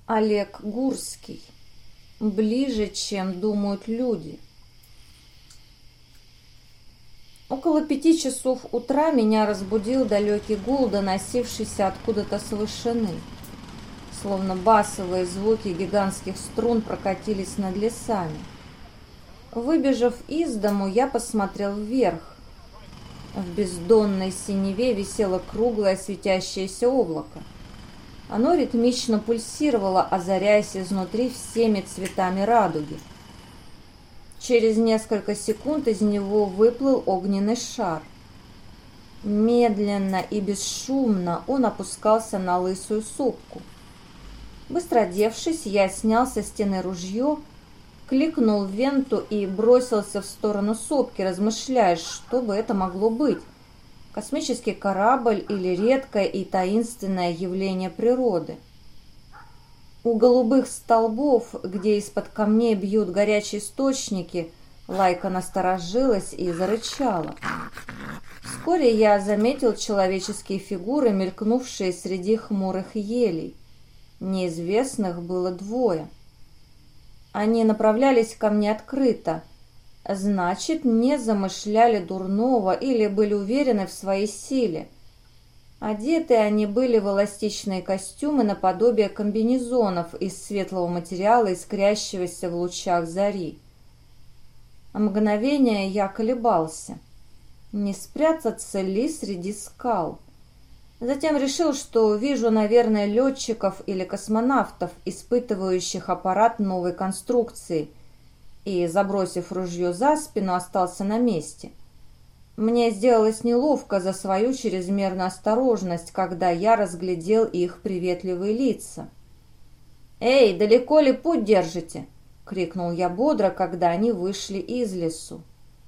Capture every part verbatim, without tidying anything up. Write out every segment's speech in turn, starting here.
Олег Гурский. Ближе, чем думают люди. Около пяти часов утра меня разбудил далекий гул, доносившийся откуда-то с вышины. Словно басовые звуки гигантских струн прокатились над лесами. Выбежав из дому, я посмотрел вверх. В бездонной синеве висело круглое светящееся облако. Оно ритмично пульсировало, озаряясь изнутри всеми цветами радуги. Через несколько секунд из него выплыл огненный шар. Медленно и бесшумно он опускался на лысую сопку. Быстро одевшись, я снял со стены ружье, кликнул в венту и бросился в сторону сопки, размышляя, что бы это могло быть. Космический корабль или редкое и таинственное явление природы. У голубых столбов, где из-под камней бьют горячие источники, Лайка насторожилась и зарычала. Вскоре я заметил человеческие фигуры, мелькнувшие среди хмурых елей. Неизвестных было двое. Они направлялись ко мне открыто. Значит, не замышляли дурного или были уверены в своей силе. Одеты они были в эластичные костюмы наподобие комбинезонов из светлого материала, искрящегося в лучах зари. А мгновение я колебался. Не спрятаться ли среди скал? Затем решил, что вижу, наверное, летчиков или космонавтов, испытывающих аппарат новой конструкции, и, забросив ружье за спину, остался на месте. Мне сделалось неловко за свою чрезмерную осторожность, когда я разглядел их приветливые лица. «Эй, далеко ли путь держите?» — крикнул я бодро, когда они вышли из лесу.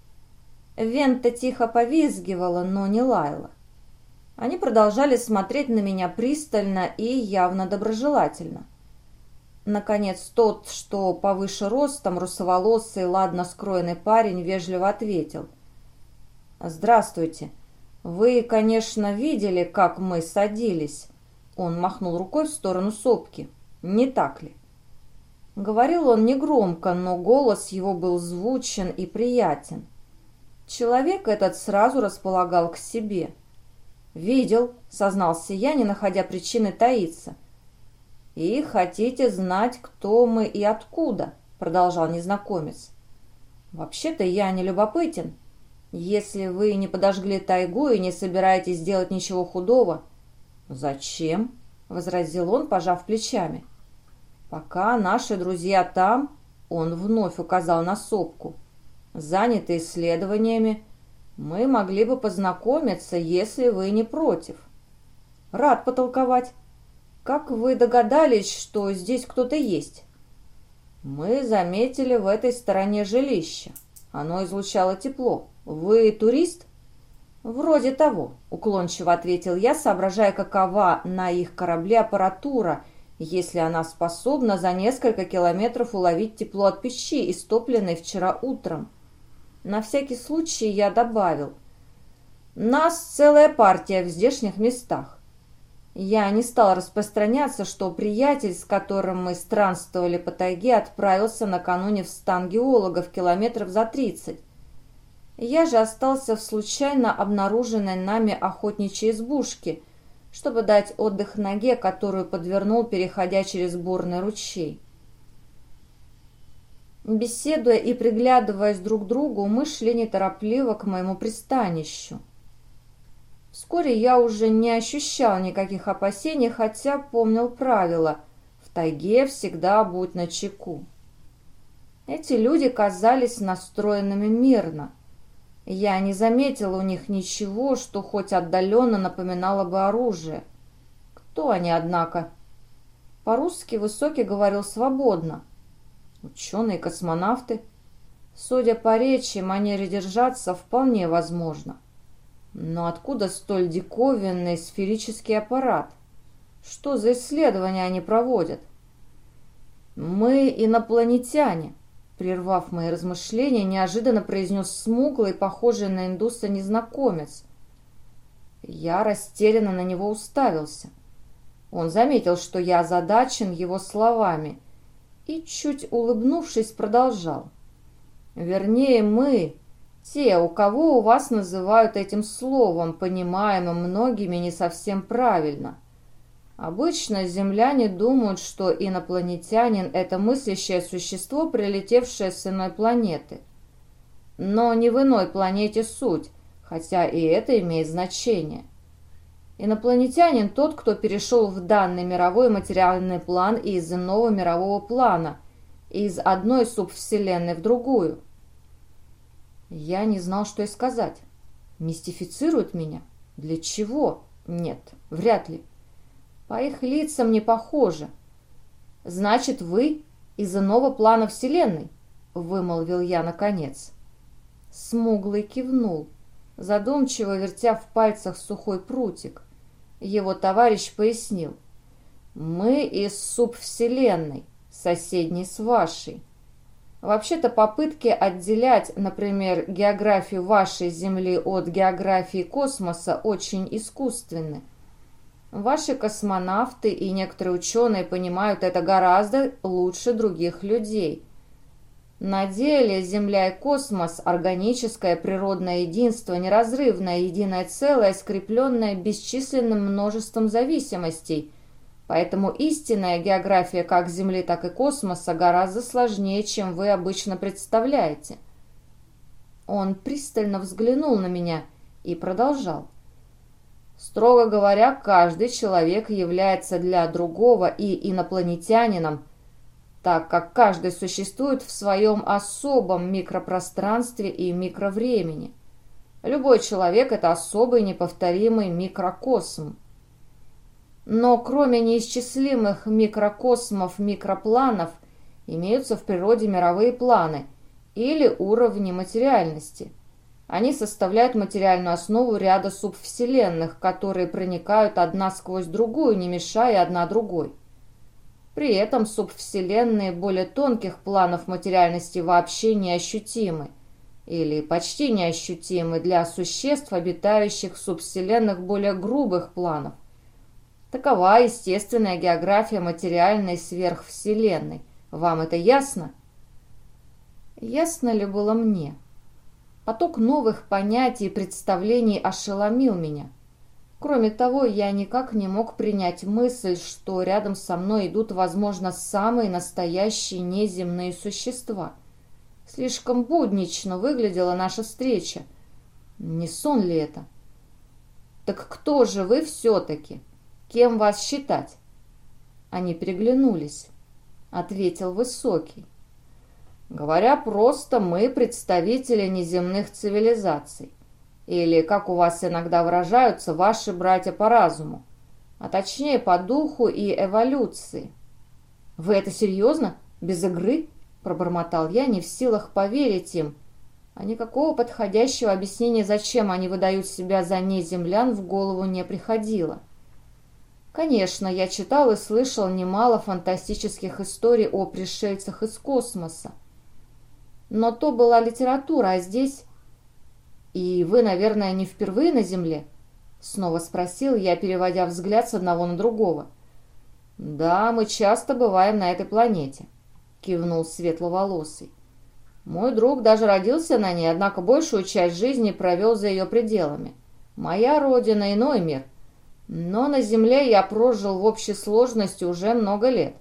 Вента тихо повизгивала, но не лаяла. Они продолжали смотреть на меня пристально и явно доброжелательно. Наконец, тот, что повыше ростом, русоволосый, ладно скроенный парень, вежливо ответил. «Здравствуйте. Вы, конечно, видели, как мы садились?» Он махнул рукой в сторону сопки. «Не так ли?» Говорил он негромко, но голос его был звучен и приятен. Человек этот сразу располагал к себе. «Видел», — сознался я, не находя причины таиться. «И хотите знать, кто мы и откуда?» — продолжал незнакомец. «Вообще-то я не любопытен. Если вы не подожгли тайгу и не собираетесь делать ничего худого...» «Зачем?» — возразил он, пожав плечами. «Пока наши друзья там...» — он вновь указал на сопку. «Заняты исследованиями. Мы могли бы познакомиться, если вы не против». «Рад потолковать. Как вы догадались, что здесь кто-то есть?» «Мы заметили в этой стороне жилище. Оно излучало тепло. Вы турист?» «Вроде того», — уклончиво ответил я, соображая, какова на их корабле аппаратура, если она способна за несколько километров уловить тепло от печи, истопленной вчера утром. На всякий случай я добавил: «Нас целая партия в здешних местах». Я не стал распространяться, что приятель, с которым мы странствовали по тайге, отправился накануне в стан геологов километров за тридцать. Я же остался в случайно обнаруженной нами охотничьей избушке, чтобы дать отдых ноге, которую подвернул, переходя через бурный ручей. Беседуя и приглядываясь друг к другу, мы шли неторопливо к моему пристанищу. Вскоре я уже не ощущал никаких опасений, хотя помнил правило: в тайге всегда будь начеку. Эти люди казались настроенными мирно. Я не заметил у них ничего, что хоть отдаленно напоминало бы оружие. Кто они, однако? По-русски Высокий говорил свободно. Ученые-космонавты? Судя по речи, манере держаться, вполне возможно. Но откуда столь диковинный сферический аппарат? Что за исследования они проводят? «Мы инопланетяне», — прервав мои размышления, неожиданно произнес смуглый, похожий на индуса незнакомец. Я растерянно на него уставился. Он заметил, что я озадачен его словами, и, чуть улыбнувшись, продолжал. «Вернее, мы, те, у кого у вас называют этим словом, понимаемым многими не совсем правильно. Обычно земляне думают, что инопланетянин – это мыслящее существо, прилетевшее с иной планеты. Но не в иной планете суть, хотя и это имеет значение. Инопланетянин – тот, кто перешел в данный мировой материальный план из иного мирового плана, из одной субвселенной в другую». Я не знал, что и сказать. Мистифицируют меня? Для чего? Нет, вряд ли. По их лицам не похоже. «Значит, вы из иного плана Вселенной?» — вымолвил я наконец. Смуглый кивнул, задумчиво вертя в пальцах сухой прутик. Его товарищ пояснил. «Мы из субвселенной, соседней с вашей. Вообще-то попытки отделять, например, географию вашей Земли от географии космоса очень искусственны. Ваши космонавты и некоторые ученые понимают это гораздо лучше других людей. На деле Земля и космос – органическое природное единство, неразрывное единое целое, скрепленное бесчисленным множеством зависимостей. Поэтому истинная география как Земли, так и космоса гораздо сложнее, чем вы обычно представляете». Он пристально взглянул на меня и продолжал. «Строго говоря, каждый человек является для другого и инопланетянином, так как каждый существует в своем особом микропространстве и микровремени. Любой человек – это особый неповторимый микрокосм. Но кроме неисчислимых микрокосмов, микропланов, имеются в природе мировые планы или уровни материальности. Они составляют материальную основу ряда субвселенных, которые проникают одна сквозь другую, не мешая одна другой. При этом субвселенные более тонких планов материальности вообще неощутимы или почти неощутимы для существ, обитающих в субвселенных более грубых планов. Такова естественная география материальной сверхвселенной. Вам это ясно?» Ясно ли было мне? Поток новых понятий и представлений ошеломил меня. Кроме того, я никак не мог принять мысль, что рядом со мной идут, возможно, самые настоящие неземные существа. Слишком буднично выглядела наша встреча. Не сон ли это? «Так кто же вы все-таки? Кем вас считать?» Они переглянулись. Ответил Высокий. «Говоря просто, мы представители неземных цивилизаций. Или, как у вас иногда выражаются, ваши братья по разуму. А точнее, по духу и эволюции». «Вы это серьезно? Без игры?» – пробормотал я, не в силах поверить им. А никакого подходящего объяснения, зачем они выдают себя за неземлян, в голову не приходило. Конечно, я читал и слышал немало фантастических историй о пришельцах из космоса. Но то была литература, а здесь... «И вы, наверное, не впервые на Земле?» — снова спросил я, переводя взгляд с одного на другого. «Да, мы часто бываем на этой планете», — кивнул светловолосый. «Мой друг даже родился на ней, однако большую часть жизни провел за ее пределами. Моя родина — иной мир. Но на Земле я прожил в общей сложности уже много лет».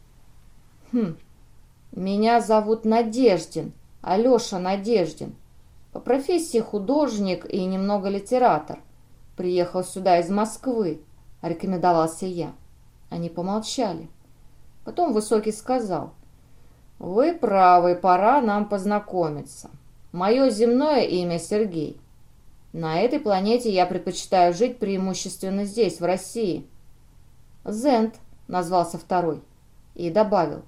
«Хм, меня зовут Надеждин, Алеша Надеждин. По профессии художник и немного литератор. Приехал сюда из Москвы», — рекомендовался я. Они помолчали. Потом Высокий сказал: «Вы правы, пора нам познакомиться. Мое земное имя Сергей. На этой планете я предпочитаю жить преимущественно здесь, в России». «Зент», — назвался второй, и добавил: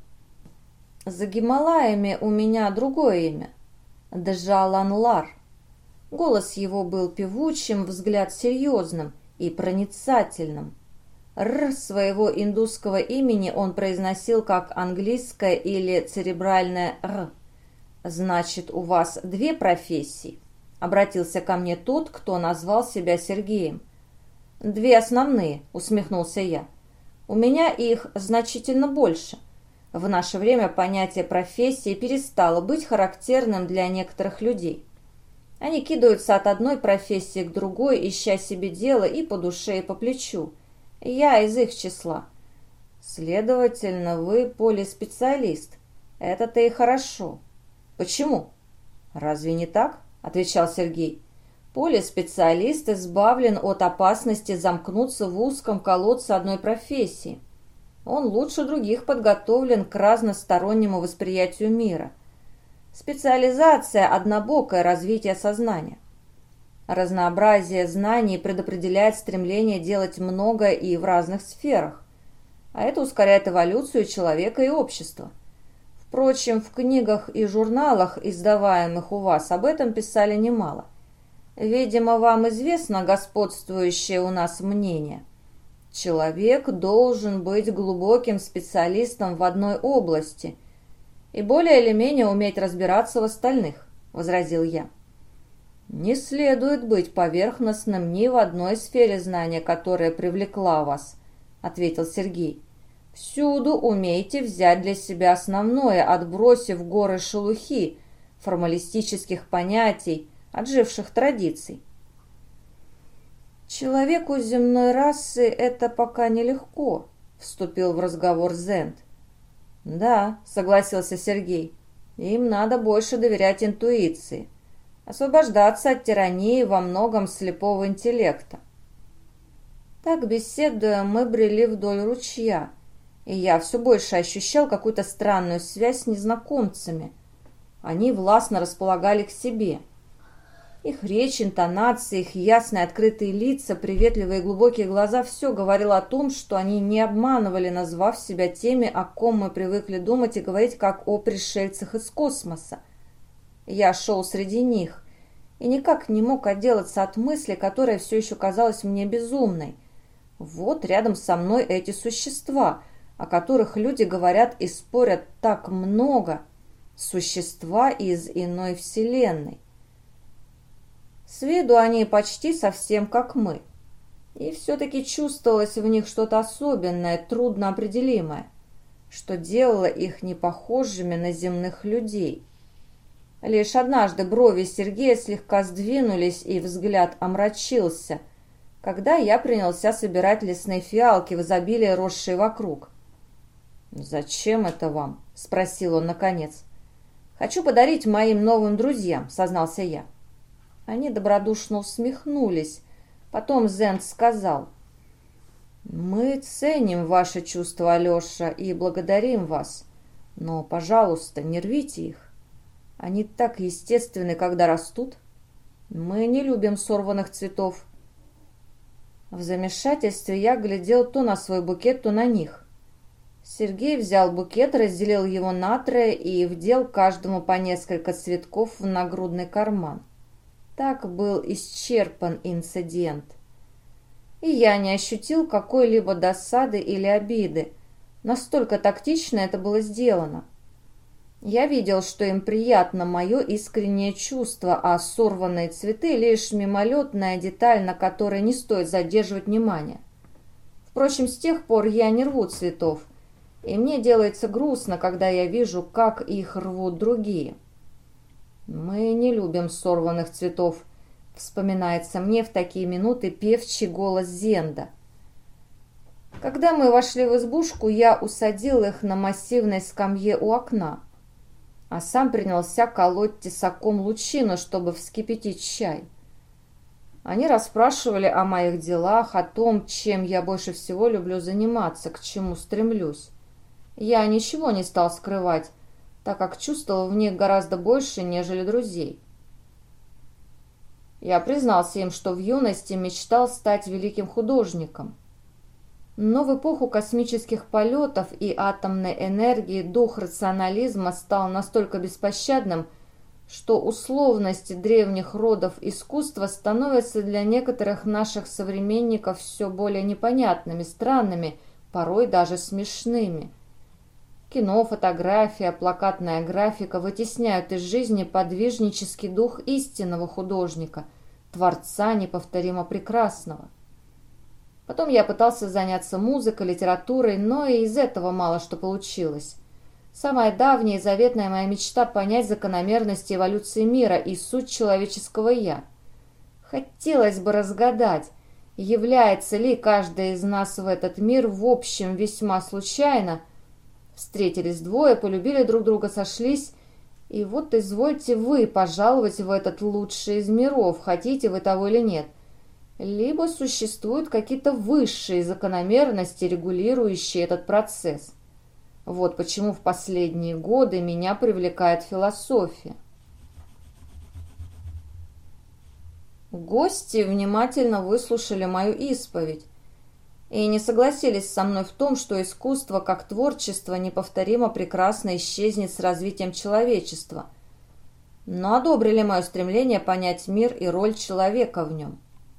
«За Гималаями у меня другое имя. Джаланлар». Голос его был певучим, взгляд серьезным и проницательным. «Р» своего индусского имени он произносил как английское или церебральное «р». «Значит, у вас две профессии?» — обратился ко мне тот, кто назвал себя Сергеем. «Две основные», — усмехнулся я. У меня их значительно больше. В наше время понятие профессии перестало быть характерным для некоторых людей. Они кидаются от одной профессии к другой, ища себе дело и по душе, и по плечу. Я из их числа. Следовательно, вы полиспециалист. Это-то и хорошо. Почему? Разве не так? Отвечал Сергей. Полиспециалист избавлен от опасности замкнуться в узком колодце одной профессии. Он лучше других подготовлен к разностороннему восприятию мира. Специализация – однобокое развитие сознания. Разнообразие знаний предопределяет стремление делать многое и в разных сферах, а это ускоряет эволюцию человека и общества. Впрочем, в книгах и журналах, издаваемых у вас, об этом писали немало. Видимо, вам известно господствующее у нас мнение. Человек должен быть глубоким специалистом в одной области и более или менее уметь разбираться в остальных, возразил я. Не следует быть поверхностным ни в одной сфере знания, которая привлекла вас, ответил Сергей. Всюду умейте взять для себя основное, отбросив горы шелухи, формалистических понятий, отживших традиций. «Человеку земной расы это пока нелегко», — вступил в разговор Зенд. «Да», — согласился Сергей, — «им надо больше доверять интуиции, освобождаться от тирании во многом слепого интеллекта». Так, беседуя, мы брели вдоль ручья, и я все больше ощущал какую-то странную связь с незнакомцами. Они властно располагали к себе. Их речь, интонации, их ясные открытые лица, приветливые глубокие глаза – все говорило о том, что они не обманывали, назвав себя теми, о ком мы привыкли думать и говорить, как о пришельцах из космоса. Я шел среди них и никак не мог отделаться от мысли, которая все еще казалась мне безумной. Вот рядом со мной эти существа, о которых люди говорят и спорят так много, существа из иной вселенной. С виду они почти совсем как мы. И все-таки чувствовалось в них что-то особенное, трудно определимое, что делало их непохожими на земных людей. Лишь однажды брови Сергея слегка сдвинулись, и взгляд омрачился, когда я принялся собирать лесные фиалки в изобилии, росшие вокруг. «Зачем это вам?» – спросил он наконец. «Хочу подарить моим новым друзьям», – сознался я. Они добродушно усмехнулись. Потом Зенд сказал: «Мы ценим ваши чувства, Алеша, и благодарим вас. Но, пожалуйста, не рвите их. Они так естественны, когда растут. Мы не любим сорванных цветов». В замешательстве я глядел то на свой букет, то на них. Сергей взял букет, разделил его на трое и вдел каждому по несколько цветков в нагрудный карман. Так был исчерпан инцидент. И я не ощутил какой-либо досады или обиды. Настолько тактично это было сделано. Я видел, что им приятно мое искреннее чувство, а сорванные цветы — лишь мимолетная деталь, на которой не стоит задерживать внимание. Впрочем, с тех пор я не рву цветов, и мне делается грустно, когда я вижу, как их рвут другие. «Мы не любим сорванных цветов», — вспоминается мне в такие минуты певчий голос Зенда. Когда мы вошли в избушку, я усадил их на массивной скамье у окна, а сам принялся колоть тесаком лучину, чтобы вскипятить чай. Они расспрашивали о моих делах, о том, чем я больше всего люблю заниматься, к чему стремлюсь. Я ничего не стал скрывать, так как чувствовал в них гораздо больше, нежели друзей. Я признался им, что в юности мечтал стать великим художником. Но в эпоху космических полетов и атомной энергии дух рационализма стал настолько беспощадным, что условности древних родов искусства становятся для некоторых наших современников все более непонятными, странными, порой даже смешными. Кино, фотография, плакатная графика вытесняют из жизни подвижнический дух истинного художника, творца неповторимо прекрасного. Потом я пытался заняться музыкой, литературой, но и из этого мало что получилось. Самая давняя и заветная моя мечта — понять закономерности эволюции мира и суть человеческого «я». Хотелось бы разгадать, является ли каждый из нас в этот мир в общем весьма случайно. Встретились двое, полюбили друг друга, сошлись, и вот извольте вы пожаловать в этот лучший из миров, хотите вы того или нет. Либо существуют какие-то высшие закономерности, регулирующие этот процесс. Вот почему в последние годы меня привлекает философия. Гости внимательно выслушали мою исповедь и не согласились со мной в том, что искусство как творчество неповторимо прекрасно исчезнет с развитием человечества, но одобрили мое стремление понять мир и роль человека в нем.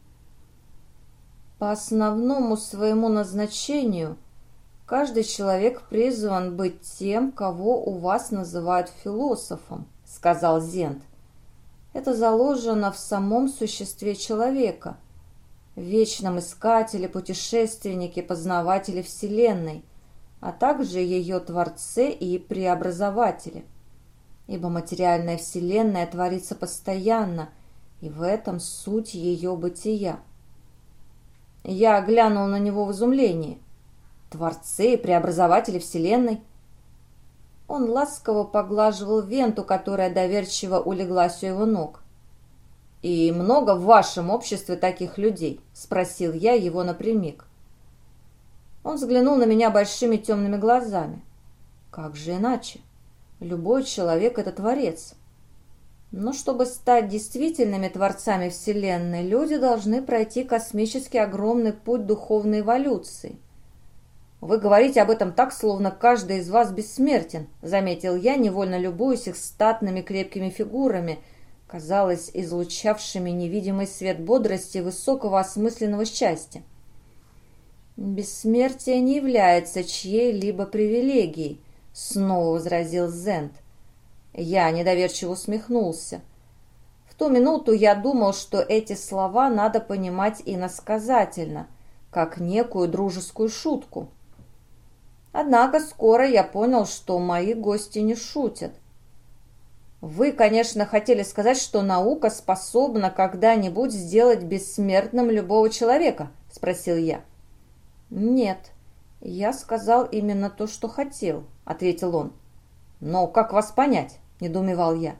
По основному своему назначению каждый человек призван быть тем, кого у вас называют философом, сказал Зент. Это заложено в самом существе человека, вечном искателе, путешественнике, познавателе Вселенной, а также ее Творце и Преобразователе. Ибо материальная Вселенная творится постоянно, и в этом суть ее бытия. Я глянул на него в изумлении. Творцы и преобразователи Вселенной? Он ласково поглаживал Венту, которая доверчиво улеглась у его ног. «И много в вашем обществе таких людей?» – спросил я его напрямик. Он взглянул на меня большими темными глазами. «Как же иначе? Любой человек – это творец. Но чтобы стать действительными творцами Вселенной, люди должны пройти космически огромный путь духовной эволюции. «Вы говорите об этом так, словно каждый из вас бессмертен», — заметил я, невольно любуясь их статными крепкими фигурами, казалось, излучавшими невидимый свет бодрости и высокого осмысленного счастья. «Бессмертие не является чьей-либо привилегией», — снова возразил Зент. Я недоверчиво усмехнулся. В ту минуту я думал, что эти слова надо понимать иносказательно, как некую дружескую шутку. Однако скоро я понял, что мои гости не шутят. «Вы, конечно, хотели сказать, что наука способна когда-нибудь сделать бессмертным любого человека?» – спросил я. «Нет, я сказал именно то, что хотел», – ответил он. «Но как вас понять?» – недоумевал я.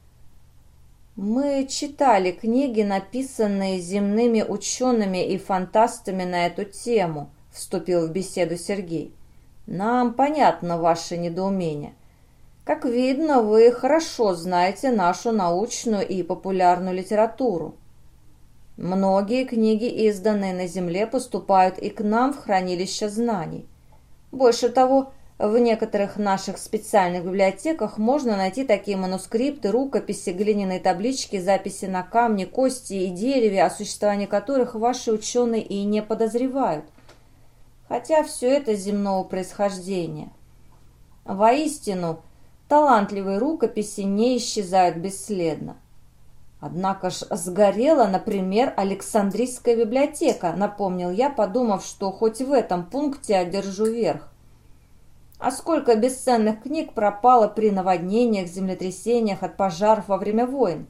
«Мы читали книги, написанные земными учеными и фантастами на эту тему», – вступил в беседу Сергей. «Нам понятно ваше недоумение. Как видно, вы хорошо знаете нашу научную и популярную литературу. Многие книги, изданные на Земле, поступают и к нам в хранилище знаний. Больше того, в некоторых наших специальных библиотеках можно найти такие манускрипты, рукописи, глиняные таблички, записи на камне, кости и дереве, о существовании которых ваши ученые и не подозревают. Хотя все это земного происхождения. Воистину, талантливые рукописи не исчезают бесследно. Однако ж сгорела, например, Александрийская библиотека, напомнил я, подумав, что хоть в этом пункте одержу верх. А сколько бесценных книг пропало при наводнениях, землетрясениях, от пожаров во время войн?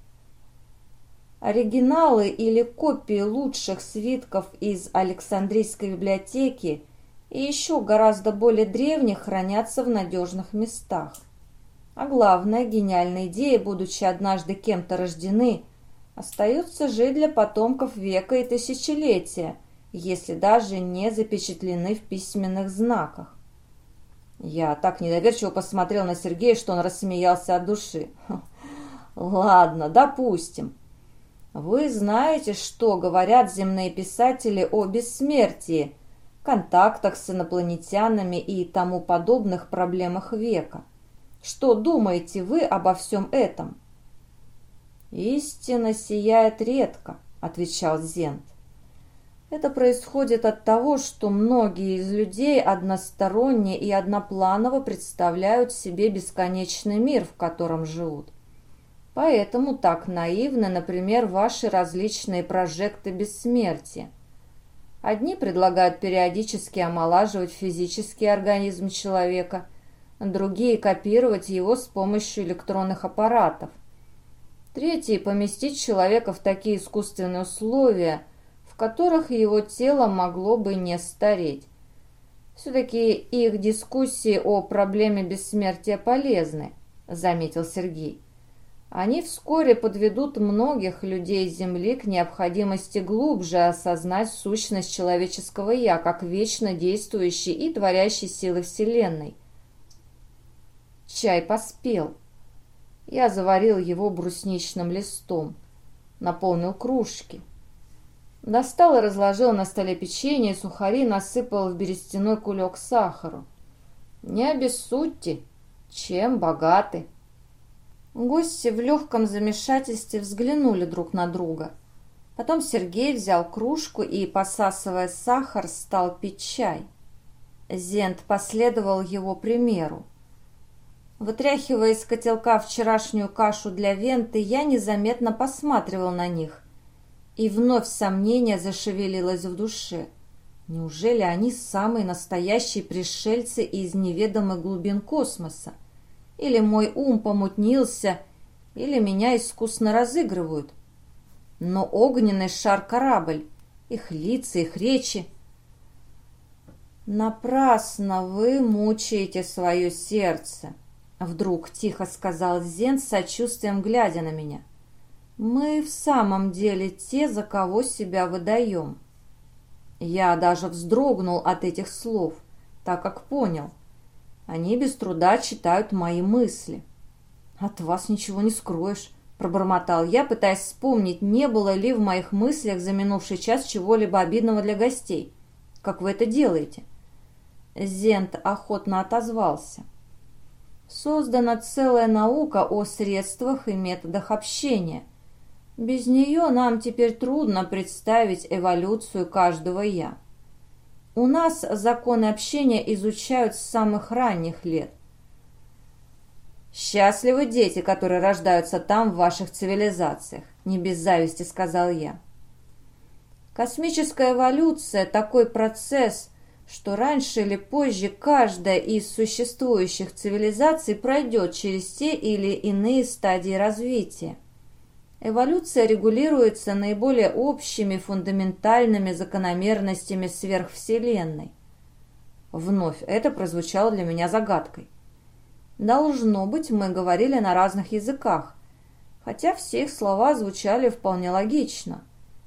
Оригиналы или копии лучших свитков из Александрийской библиотеки и еще гораздо более древних хранятся в надежных местах. А главное, гениальные идеи, будучи однажды кем-то рождены, остаются жить для потомков века и тысячелетия, если даже не запечатлены в письменных знаках. Я так недоверчиво посмотрел на Сергея, что он рассмеялся от души. «Ладно, допустим. Вы знаете, что говорят земные писатели о бессмертии, контактах с инопланетянами и тому подобных проблемах века. Что думаете вы обо всем этом?» «Истина сияет редко», — отвечал Зент. «Это происходит от того, что многие из людей односторонне и однопланово представляют себе бесконечный мир, в котором живут. Поэтому так наивны, например, ваши различные прожекты бессмертия. Одни предлагают периодически омолаживать физический организм человека, другие копировать его с помощью электронных аппаратов. Третьи поместить человека в такие искусственные условия, в которых его тело могло бы не стареть. Все-таки их дискуссии о проблеме бессмертия полезны, заметил Сергей. Они вскоре подведут многих людей Земли к необходимости глубже осознать сущность человеческого «я» как вечно действующей и творящей силы Вселенной. Чай поспел. Я заварил его брусничным листом, наполнил кружки. Достал и разложил на столе печенье и сухари, насыпал в берестяной кулек сахару. Не обессудьте, чем богаты. Гости в легком замешательстве взглянули друг на друга. Потом Сергей взял кружку и, посасывая сахар, стал пить чай. Зент последовал его примеру. Вытряхивая из котелка вчерашнюю кашу для Венты, я незаметно посматривал на них. И вновь сомнение зашевелилось в душе. Неужели они самые настоящие пришельцы из неведомых глубин космоса? Или мой ум помутнился, или меня искусно разыгрывают. Но огненный шар-корабль, их лица, их речи. «Напрасно вы мучаете свое сердце», — вдруг тихо сказал Зент с сочувствием, глядя на меня. «Мы в самом деле те, за кого себя выдаем». Я даже вздрогнул от этих слов, так как понял. Они без труда читают мои мысли. «От вас ничего не скроешь», — пробормотал я, пытаясь вспомнить, не было ли в моих мыслях за минувший час чего-либо обидного для гостей. «Как вы это делаете?» Зент охотно отозвался. «Создана целая наука о средствах и методах общения. Без нее нам теперь трудно представить эволюцию каждого «я». У нас законы общения изучают с самых ранних лет. «Счастливы дети, которые рождаются там, в ваших цивилизациях», — не без зависти сказал я. Космическая эволюция — такой процесс, что раньше или позже каждая из существующих цивилизаций пройдет через те или иные стадии развития. Эволюция регулируется наиболее общими фундаментальными закономерностями сверхвселенной. Вновь это прозвучало для меня загадкой. Должно быть, мы говорили на разных языках, хотя все их слова звучали вполне логично.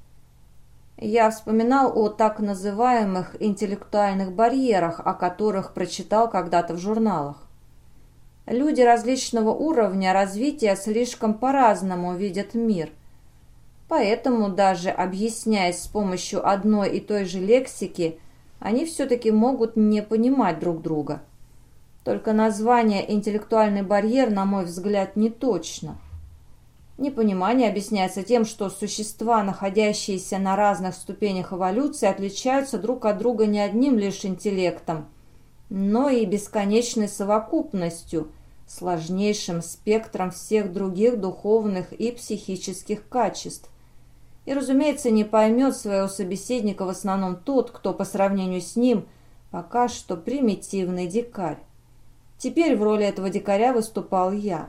Я вспоминал о так называемых интеллектуальных барьерах, о которых прочитал когда-то в журналах. Люди различного уровня развития слишком по-разному видят мир. Поэтому, даже объясняясь с помощью одной и той же лексики, они все-таки могут не понимать друг друга. Только название «интеллектуальный барьер», на мой взгляд, не точно. Непонимание объясняется тем, что существа, находящиеся на разных ступенях эволюции, отличаются друг от друга не одним лишь интеллектом, но и бесконечной совокупностью, сложнейшим спектром всех других духовных и психических качеств. И, разумеется, не поймет своего собеседника в основном тот, кто по сравнению с ним пока что примитивный дикарь. Теперь в роли этого дикаря выступал я.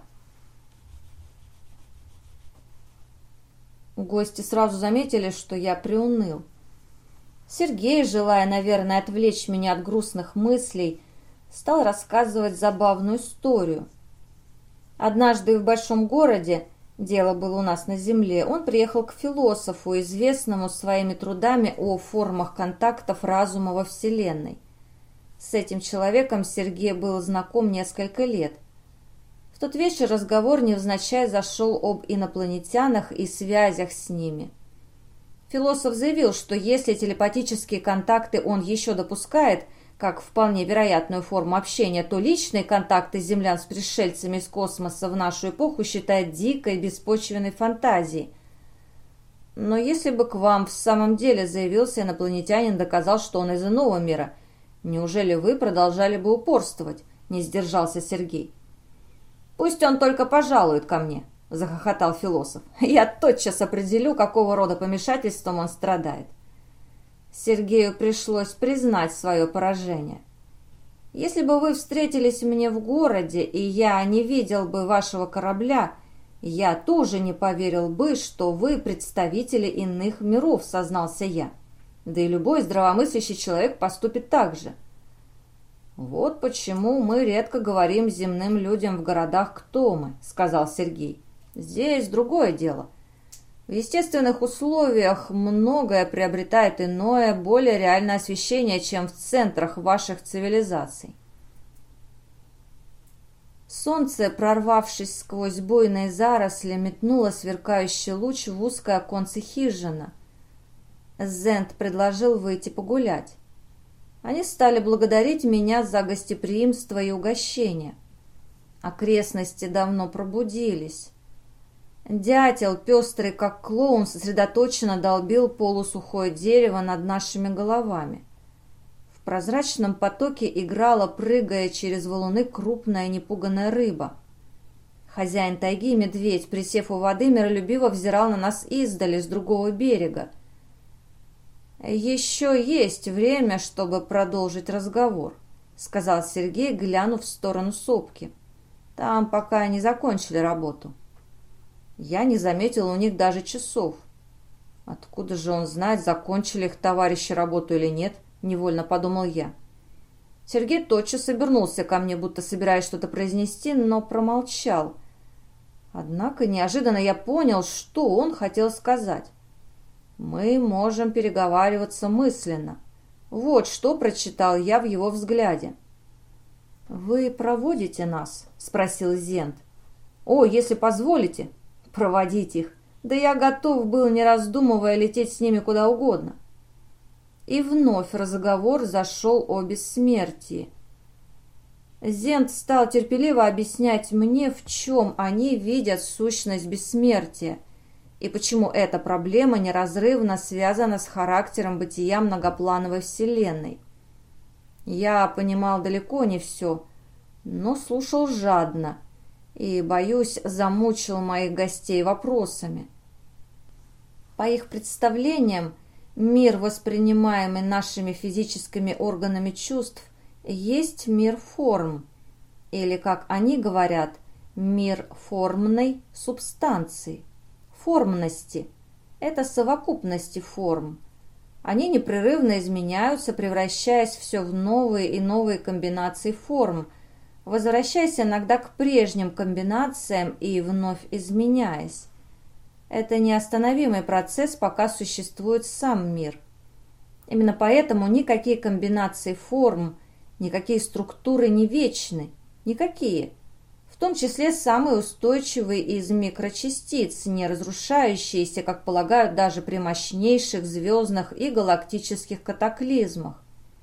Гости сразу заметили, что я приуныл. Сергей, желая, наверное, отвлечь меня от грустных мыслей, стал рассказывать забавную историю. Однажды в большом городе, дело было у нас на земле, он приехал к философу, известному своими трудами о формах контактов разума во Вселенной. С этим человеком Сергей был знаком несколько лет. В тот вечер разговор невзначай зашел об инопланетянах и связях с ними. Философ заявил, что если телепатические контакты он еще допускает, как вполне вероятную форму общения, то личные контакты землян с пришельцами из космоса в нашу эпоху считает дикой, беспочвенной фантазией. Но если бы к вам в самом деле заявился инопланетянин и доказал, что он из иного мира, неужели вы продолжали бы упорствовать? Не сдержался Сергей. «Пусть он только пожалует ко мне», — захохотал философ. «Я тотчас определю, какого рода помешательством он страдает». Сергею пришлось признать свое поражение. «Если бы вы встретились мне в городе, и я не видел бы вашего корабля, я тоже не поверил бы, что вы представители иных миров», — сознался я. «Да и любой здравомыслящий человек поступит так же». «Вот почему мы редко говорим земным людям в городах, кто мы», — сказал Сергей. «Здесь другое дело. В естественных условиях многое приобретает иное, более реальное освещение, чем в центрах ваших цивилизаций». Солнце, прорвавшись сквозь буйные заросли, метнуло сверкающий луч в узкое оконце хижины. Зент предложил выйти погулять. Они стали благодарить меня за гостеприимство и угощение. Окрестности давно пробудились. Дятел, пестрый как клоун, сосредоточенно долбил полусухое дерево над нашими головами. В прозрачном потоке играла, прыгая через валуны, крупная непуганная рыба. Хозяин тайги, медведь, присев у воды, миролюбиво взирал на нас издали, с другого берега. «Еще есть время, чтобы продолжить разговор», — сказал Сергей, глянув в сторону сопки. «Там пока не закончили работу». Я не заметил у них даже часов. Откуда же он знает, закончили их товарищи работу или нет, невольно подумал я. Сергей тотчас обернулся ко мне, будто собираясь что-то произнести, но промолчал. Однако неожиданно я понял, что он хотел сказать. «Мы можем переговариваться мысленно». Вот что прочитал я в его взгляде. «Вы проводите нас?» — спросил Зент. «О, если позволите, проводить их. Да я готов был, не раздумывая, лететь с ними куда угодно». И вновь разговор зашел о бессмертии. Зент стал терпеливо объяснять мне, в чем они видят сущность бессмертия, и почему эта проблема неразрывно связана с характером бытия многоплановой Вселенной. Я понимал далеко не все, но слушал жадно и, боюсь, замучил моих гостей вопросами. По их представлениям, мир, воспринимаемый нашими физическими органами чувств, есть мир форм, или, как они говорят, мир формной субстанции. Формности – это совокупности форм. Они непрерывно изменяются, превращаясь все в новые и новые комбинации форм, возвращаясь иногда к прежним комбинациям и вновь изменяясь. Это неостановимый процесс, пока существует сам мир. Именно поэтому никакие комбинации форм, никакие структуры не вечны, никакие. В том числе самые устойчивые из микрочастиц, не разрушающиеся, как полагают, даже при мощнейших звездных и галактических катаклизмах.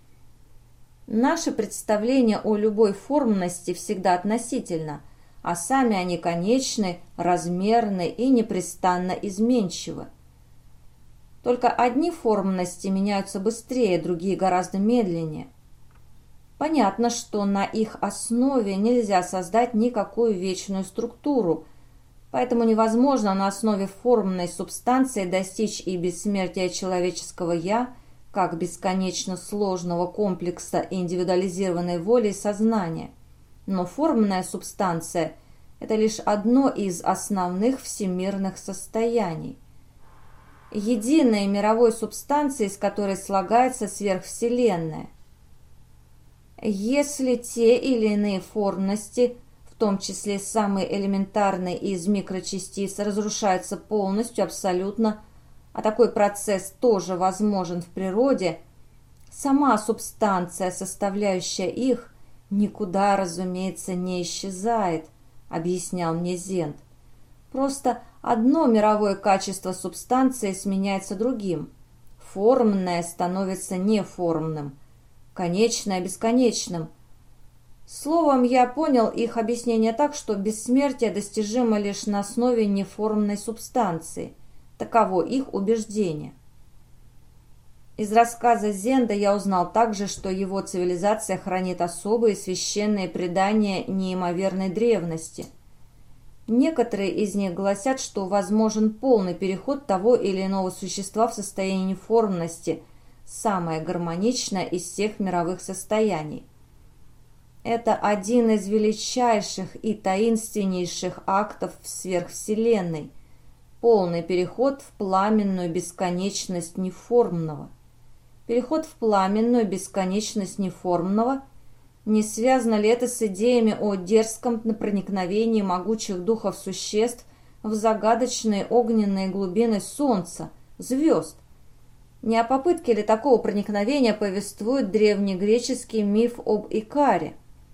Наше представление о любой формности всегда относительно, а сами они конечны, размерны и непрестанно изменчивы. Только одни формности меняются быстрее, другие гораздо медленнее. Понятно, что на их основе нельзя создать никакую вечную структуру, поэтому невозможно на основе формной субстанции достичь и бессмертия человеческого «я», как бесконечно сложного комплекса индивидуализированной воли и сознания. Но формная субстанция – это лишь одно из основных всемирных состояний. Единой мировой субстанции, из которой слагается сверхвселенная. Если те или иные формности, в том числе самые элементарные из микрочастиц, разрушаются полностью, абсолютно, а такой процесс тоже возможен в природе, сама субстанция, составляющая их, никуда, разумеется, не исчезает, объяснял мне Зент. Просто одно мировое качество субстанции сменяется другим. Формное становится неформным, конечное бесконечным. Словом, я понял их объяснение так, что бессмертие достижимо лишь на основе неформной субстанции. Таково их убеждение. Из рассказа Зенда я узнал также, что его цивилизация хранит особые священные предания неимоверной древности. Некоторые из них гласят, что возможен полный переход того или иного существа в состояние неформности, самое гармоничное из всех мировых состояний. Это один из величайших и таинственнейших актов в сверхвселенной, полный переход в пламенную бесконечность неформного. Переход в пламенную бесконечность неформного. Не связано ли это с идеями о дерзком проникновении могучих духов существ в загадочные огненные глубины Солнца, звезд? Не о попытке ли такого проникновения повествует древнегреческий миф об Икаре?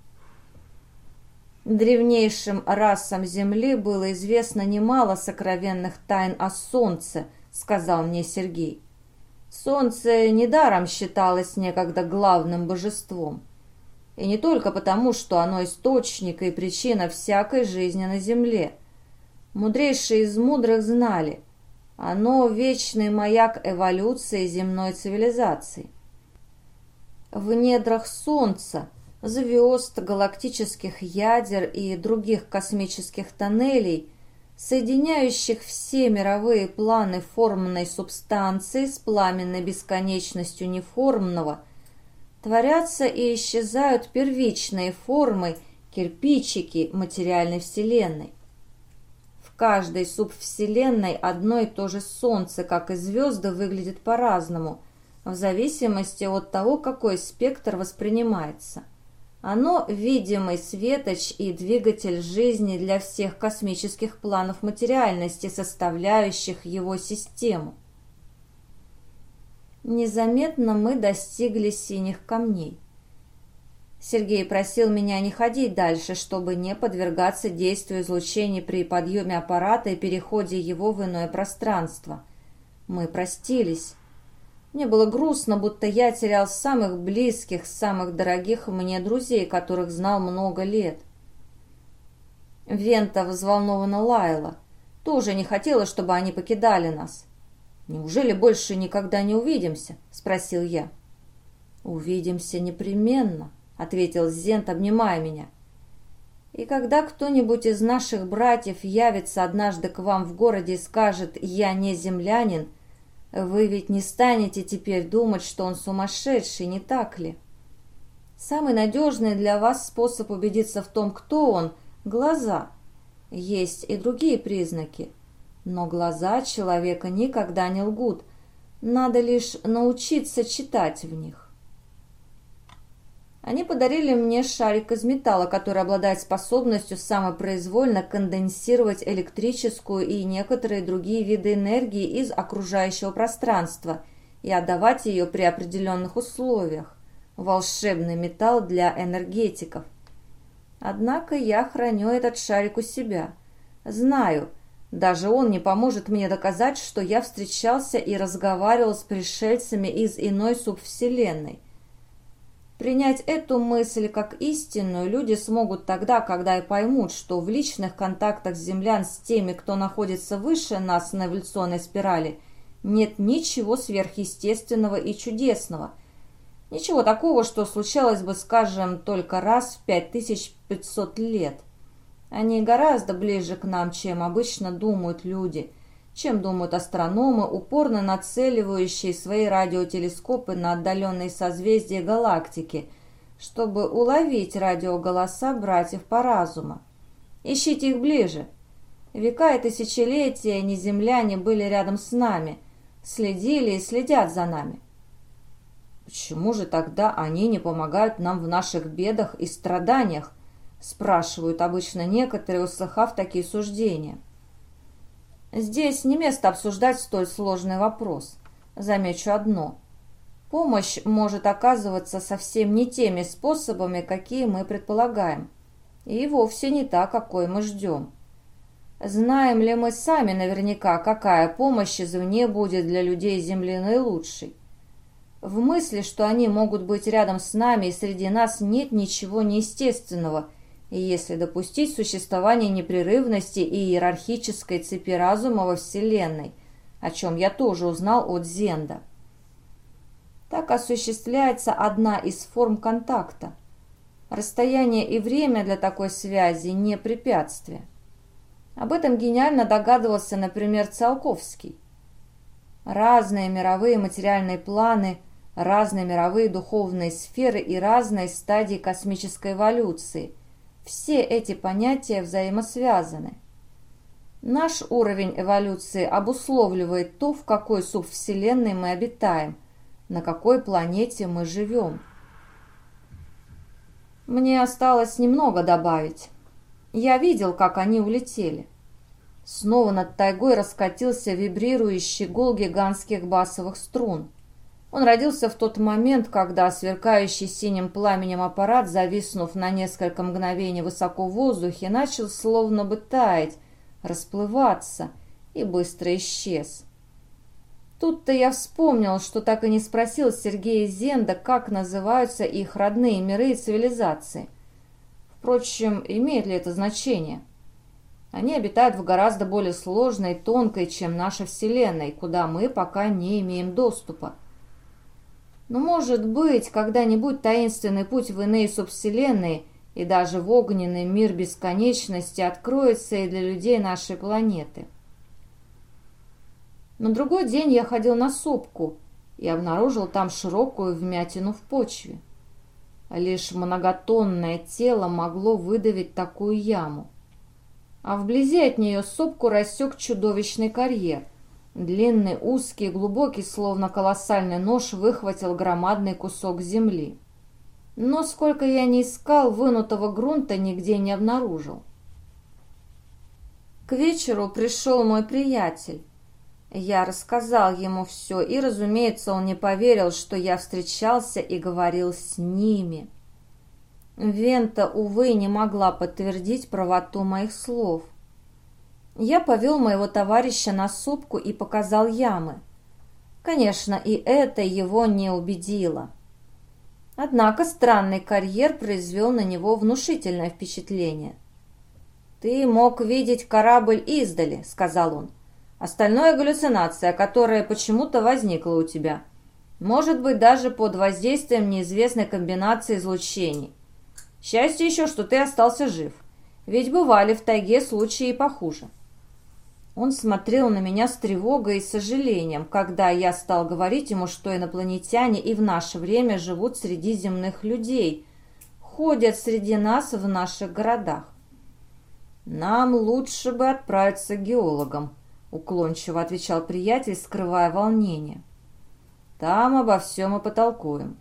Древнейшим расам Земли было известно немало сокровенных тайн о Солнце, сказал мне Сергей. Солнце недаром считалось некогда главным божеством. И не только потому, что оно источник и причина всякой жизни на Земле. Мудрейшие из мудрых знали, оно вечный маяк эволюции земной цивилизации. В недрах Солнца, звезд, галактических ядер и других космических тоннелей, соединяющих все мировые планы формной субстанции с пламенной бесконечностью неформного, творятся и исчезают первичные формы, кирпичики материальной Вселенной. В каждой субвселенной одно и то же Солнце, как и звезды, выглядит по-разному, в зависимости от того, какой спектр воспринимается. Оно – видимый светоч и двигатель жизни для всех космических планов материальности, составляющих его систему. Незаметно мы достигли синих камней. Сергей просил меня не ходить дальше, чтобы не подвергаться действию излучений при подъеме аппарата и переходе его в иное пространство. Мы простились. Мне было грустно, будто я терял самых близких, самых дорогих мне друзей, которых знал много лет. Вента взволнованно лаяла. Тоже не хотела, чтобы они покидали нас. «Неужели больше никогда не увидимся?» – спросил я. «Увидимся непременно», – ответил Зент, обнимая меня. «И когда кто-нибудь из наших братьев явится однажды к вам в городе и скажет «я не землянин», вы ведь не станете теперь думать, что он сумасшедший, не так ли? Самый надежный для вас способ убедиться в том, кто он – глаза. Есть и другие признаки. Но глаза человека никогда не лгут. Надо лишь научиться читать в них. Они подарили мне шарик из металла, который обладает способностью самопроизвольно конденсировать электрическую и некоторые другие виды энергии из окружающего пространства и отдавать ее при определенных условиях. Волшебный металл для энергетиков. Однако я храню этот шарик у себя. Знаю, даже он не поможет мне доказать, что я встречался и разговаривал с пришельцами из иной субвселенной. Принять эту мысль как истинную люди смогут тогда, когда и поймут, что в личных контактах землян с теми, кто находится выше нас на эволюционной спирали, нет ничего сверхъестественного и чудесного. Ничего такого, что случалось бы, скажем, только раз в пять тысяч пятьсот лет. Они гораздо ближе к нам, чем обычно думают люди, чем думают астрономы, упорно нацеливающие свои радиотелескопы на отдаленные созвездия галактики, чтобы уловить радиоголоса братьев по разуму. Ищите их ближе. Века и тысячелетия неземляне были рядом с нами, следили и следят за нами. Почему же тогда они не помогают нам в наших бедах и страданиях, спрашивают обычно некоторые, услыхав такие суждения. Здесь не место обсуждать столь сложный вопрос. Замечу одно. Помощь может оказываться совсем не теми способами, какие мы предполагаем, и вовсе не та, какой мы ждем. Знаем ли мы сами наверняка, какая помощь извне будет для людей Земли наилучшей? В мысли, что они могут быть рядом с нами и среди нас, нет ничего неестественного, и если допустить существование непрерывности и иерархической цепи разума во Вселенной, о чем я тоже узнал от Зенда. Так осуществляется одна из форм контакта. Расстояние и время для такой связи не препятствие. Об этом гениально догадывался, например, Циолковский. Разные мировые материальные планы, разные мировые духовные сферы и разные стадии космической эволюции. Все эти понятия взаимосвязаны. Наш уровень эволюции обусловливает то, в какой субвселенной мы обитаем, на какой планете мы живем. Мне осталось немного добавить. Я видел, как они улетели. Снова над тайгой раскатился вибрирующий гул гигантских басовых струн. Он родился в тот момент, когда сверкающий синим пламенем аппарат, зависнув на несколько мгновений высоко в воздухе, начал словно бы таять, расплываться и быстро исчез. Тут-то я вспомнил, что так и не спросил Сергея Зенда, как называются их родные миры и цивилизации. Впрочем, имеет ли это значение? Они обитают в гораздо более сложной и тонкой, чем наша Вселенная, куда мы пока не имеем доступа. Но, может быть, когда-нибудь таинственный путь в иные субвселенные и даже в огненный мир бесконечности откроется и для людей нашей планеты. На другой день я ходил на сопку и обнаружил там широкую вмятину в почве. Лишь многотонное тело могло выдавить такую яму. А вблизи от нее сопку рассек чудовищный карьер. Длинный, узкий, глубокий, словно колоссальный нож, выхватил громадный кусок земли. Но сколько я ни искал, вынутого грунта нигде не обнаружил. К вечеру пришел мой приятель. Я рассказал ему все, и, разумеется, он не поверил, что я встречался и говорил с ними. Вента, увы, не могла подтвердить правоту моих слов. Я повел моего товарища на сопку и показал ямы. Конечно, и это его не убедило. Однако странный карьер произвел на него внушительное впечатление. «Ты мог видеть корабль издали», — сказал он. «Остальное — галлюцинация, которая почему-то возникла у тебя. Может быть, даже под воздействием неизвестной комбинации излучений. Счастье еще, что ты остался жив. Ведь бывали в тайге случаи и похуже». Он смотрел на меня с тревогой и сожалением, когда я стал говорить ему, что инопланетяне и в наше время живут среди земных людей, ходят среди нас в наших городах. «Нам лучше бы отправиться к геологам», — уклончиво отвечал приятель, скрывая волнение. «Там обо всем и потолкуем».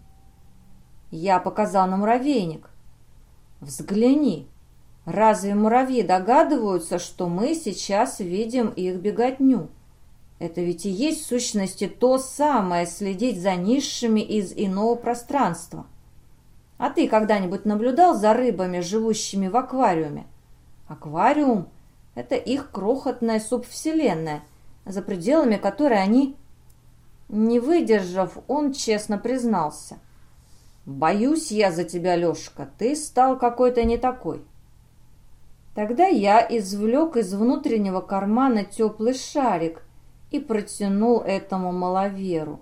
Я показал на муравейник. «Взгляни. Разве муравьи догадываются, что мы сейчас видим их беготню? Это ведь и есть в сущности то самое — следить за низшими из иного пространства. А ты когда-нибудь наблюдал за рыбами, живущими в аквариуме? Аквариум — это их крохотная субвселенная, за пределами которой они...» Не выдержав, он честно признался. «Боюсь я за тебя, Лешка, ты стал какой-то не такой». Тогда я извлек из внутреннего кармана теплый шарик и протянул этому маловеру.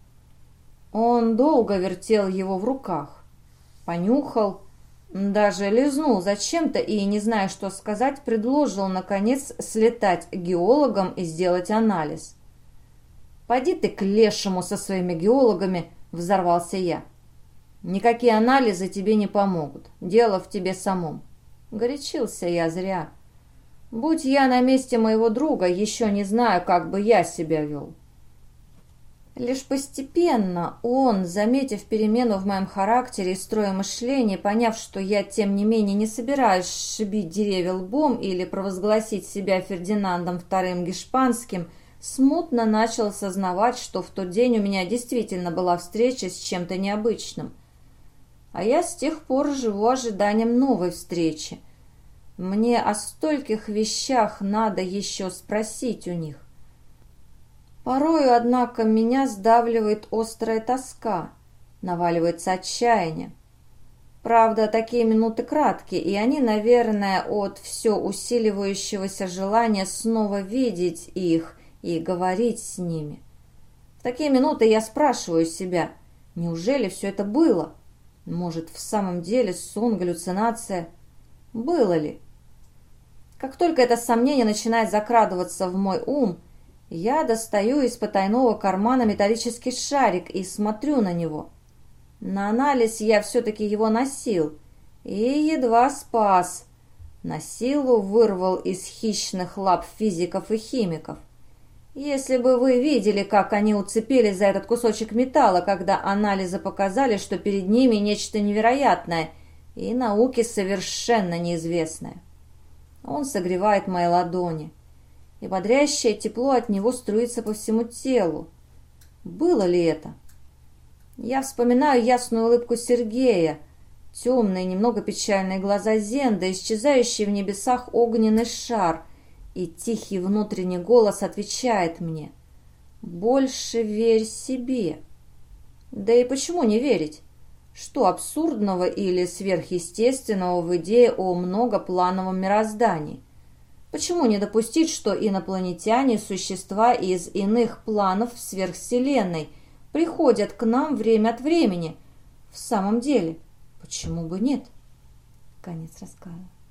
Он долго вертел его в руках, понюхал, даже лизнул зачем-то и, не зная, что сказать, предложил, наконец, слетать к геологам и сделать анализ. «Поди ты к лешему со своими геологами», — взорвался я. «Никакие анализы тебе не помогут, дело в тебе самом». Горячился я зря. Будь я на месте моего друга, еще не знаю, как бы я себя вел. Лишь постепенно он, заметив перемену в моем характере и строе мышления, поняв, что я, тем не менее, не собираюсь сшибить деревья лбом или провозгласить себя Фердинандом вторым Гешпанским, смутно начал осознавать, что в тот день у меня действительно была встреча с чем-то необычным. А я с тех пор живу ожиданием новой встречи. Мне о стольких вещах надо еще спросить у них. Порою, однако, меня сдавливает острая тоска, наваливается отчаяние. Правда, такие минуты краткие, и они, наверное, от все усиливающегося желания снова видеть их и говорить с ними. В такие минуты я спрашиваю себя, неужели все это было? Может, в самом деле сон, галлюцинация? Было ли? Как только это сомнение начинает закрадываться в мой ум, Я достаю из потайного кармана металлический шарик и смотрю на него. На анализ я все-таки его носил и едва спас. На силу вырвал из хищных лап физиков и химиков. Если бы вы видели, как они уцепились за этот кусочек металла, когда анализы показали, что перед ними нечто невероятное и науке совершенно неизвестное. Он согревает мои ладони, и бодрящее тепло от него струится по всему телу. Было ли это? Я вспоминаю ясную улыбку Сергея, темные, немного печальные глаза Зенды, исчезающий в небесах огненный шар, и тихий внутренний голос отвечает мне: «Больше верь себе». Да и почему не верить? Что абсурдного или сверхъестественного в идее о многоплановом мироздании? Почему не допустить, что инопланетяне, существа из иных планов сверхвселенной, приходят к нам время от времени? В самом деле, почему бы нет? Конец рассказа.